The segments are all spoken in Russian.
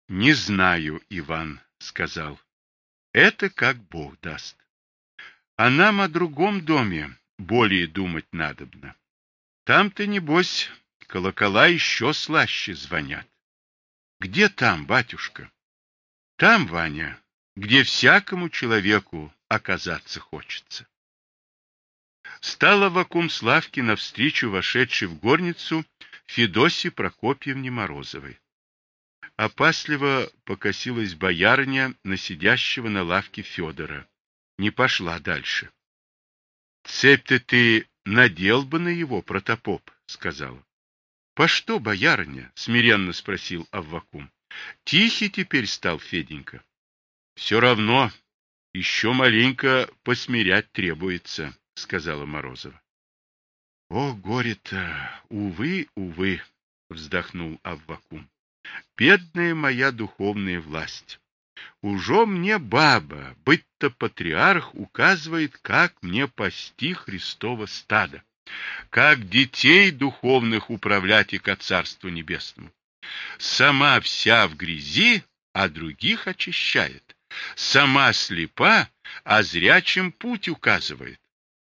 Не знаю, Иван, сказал. Это как Бог даст. А нам о другом доме более думать надобно. Там-то, небось, колокола еще слаще звонят. Где там, батюшка? Там, Ваня, где всякому человеку оказаться хочется. Стала Аввакум Славке навстречу вошедшей в горницу Федосье Прокопьевне Морозовой. Опасливо покосилась боярыня на сидящего на лавке Федора. Не пошла дальше. Цепь-то ты надел бы на его, протопоп, сказала. По что, боярыня? Смиренно спросил Аввакум. Тихий теперь стал Феденька. Все равно еще маленько посмирять требуется, сказала Морозова. О, горе-то, увы, увы, вздохнул Аввакум. Бедная моя духовная власть. Ужо мне баба, быть-то патриарх, указывает, как мне пасти Христово стадо, как детей духовных управлять и ко Царству Небесному. Сама вся в грязи, а других очищает. Сама слепа, а зрячим путь указывает.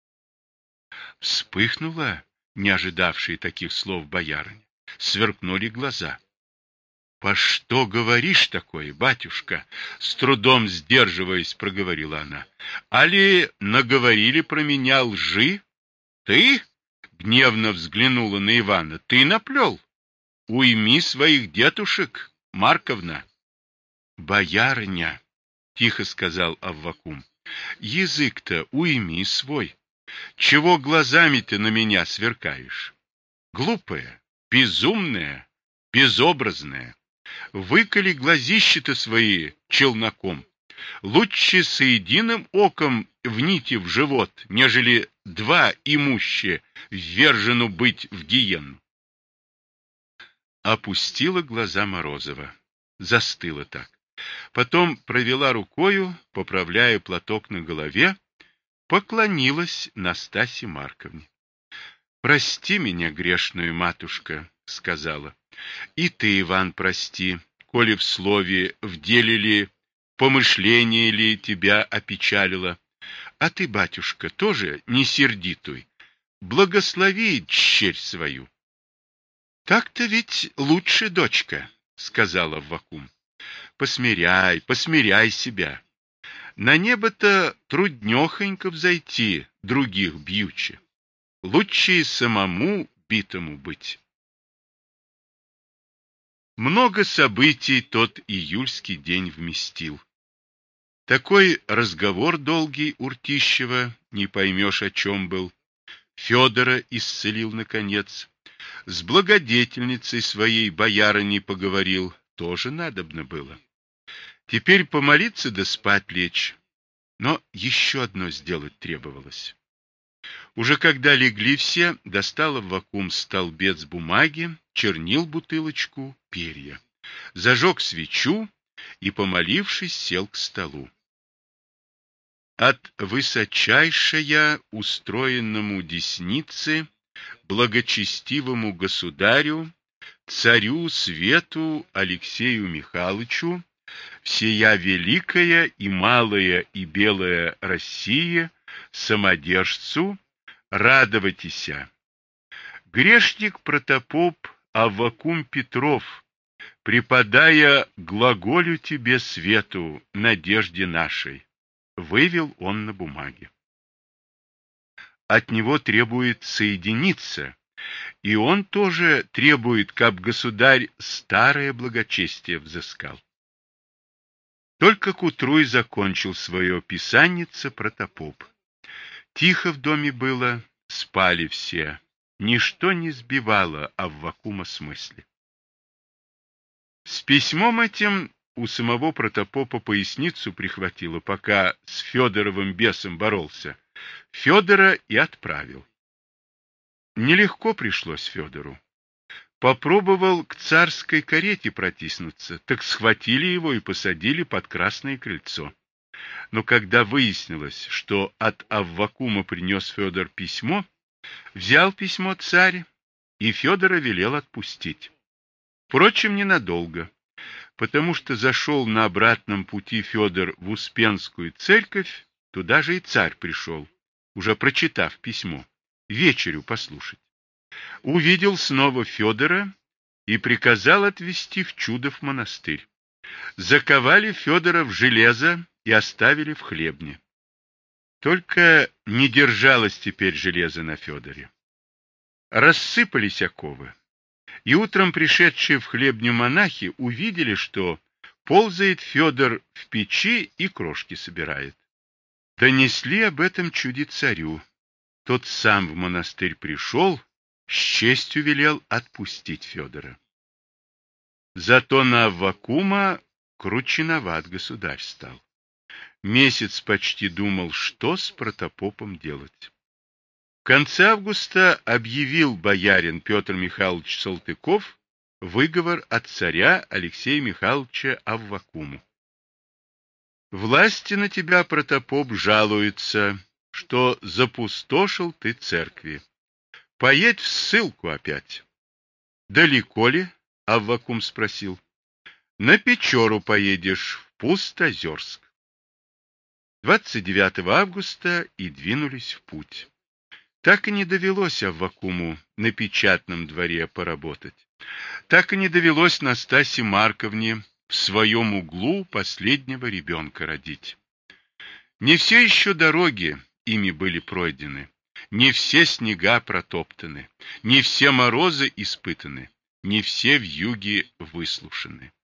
Вспыхнула, не ожидавшая таких слов боярыня. Сверкнули глаза. По что говоришь такое, батюшка? С трудом сдерживаясь, проговорила она. Али наговорили про меня лжи? Ты? Гневно взглянула на Ивана. Ты наплел? Уйми своих детушек, Марковна. Боярыня, тихо сказал Аввакум. Язык-то уйми свой. Чего глазами-то на меня сверкаешь? Глупая, безумная, безобразная. Выколи глазища-то свои челноком. Лучше с единым оком в нити в живот, нежели два имуще ввержену быть в гиенну. Опустила глаза Морозова, застыла так. Потом провела рукою, поправляя платок на голове, поклонилась Настасье Марковне. Прости меня, грешную матушка, сказала. И ты, Иван, прости, коли в слове, в деле ли, помышление ли тебя опечалило. А ты, батюшка, тоже не сердитуй. Благослови черь свою. Так-то ведь лучше, дочка, сказала Аввакум. Посмиряй, посмиряй себя. На небо-то труднёхонько взойти, других бьючи. Лучше и самому битому быть. Много событий тот июльский день вместил. Такой разговор долгий у Ртищева, не поймешь, о чем был. Федора исцелил наконец. С благодетельницей своей боярыней поговорил, тоже надобно было. Теперь помолиться да спать лечь. Но еще одно сделать требовалось. Уже когда легли все, достал Аввакум столбец бумаги, чернил бутылочку, перья. Зажег свечу и, помолившись, сел к столу. От высочайшая устроенному деснице, благочестивому государю, царю Свету Алексею Михайловичу, всея великая и малая и белая Россия, самодержцу, радовайтеся. Грешник протопоп Аввакум Петров, преподая глаголю тебе свету, надежде нашей, вывел он на бумаге. От него требует соединиться, и он тоже требует, как государь старое благочестие взыскал. Только к утру и закончил свое писаннице протопоп. Тихо в доме было, спали все. Ничто не сбивало Аввакума с мысли. С письмом этим у самого протопопа поясницу прихватило, пока с Федоровым бесом боролся. Федора и отправил. Нелегко пришлось Федору. Попробовал к царской карете протиснуться, так схватили его и посадили под Красное крыльцо. Но когда выяснилось, что от Аввакума принес Федор письмо, взял письмо царь и Федора велел отпустить. Впрочем, ненадолго. потому что зашел на обратном пути Федор в Успенскую церковь, туда же и царь пришел, уже прочитав письмо, вечерю послушать. Увидел снова Федора и приказал отвезти в Чудов монастырь. Заковали Федора в железо и оставили в хлебне. Только не держалось теперь железо на Федоре. Рассыпались оковы, и утром пришедшие в хлебню монахи увидели, что ползает Федор в печи и крошки собирает. Донесли об этом чуде царю. Тот сам в монастырь пришел, с честью велел отпустить Федора. Зато на Аввакума кручиноват государь стал. Месяц почти думал, что с протопопом делать. В конце августа объявил боярин Петр Михайлович Салтыков выговор от царя Алексея Михайловича Аввакуму. Власти на тебя, протопоп, жалуются, что запустошил ты церкви. Поедь в ссылку опять. Далеко ли? Аввакум спросил. На Печору поедешь, в Пустозерск. 29 августа и двинулись в путь. Так и не довелось Аввакуму на печатном дворе поработать. Так и не довелось Настасье Марковне в своем углу последнего ребенка родить. Не все еще дороги ими были пройдены, не все снега протоптаны, не все морозы испытаны, не все вьюги выслушаны.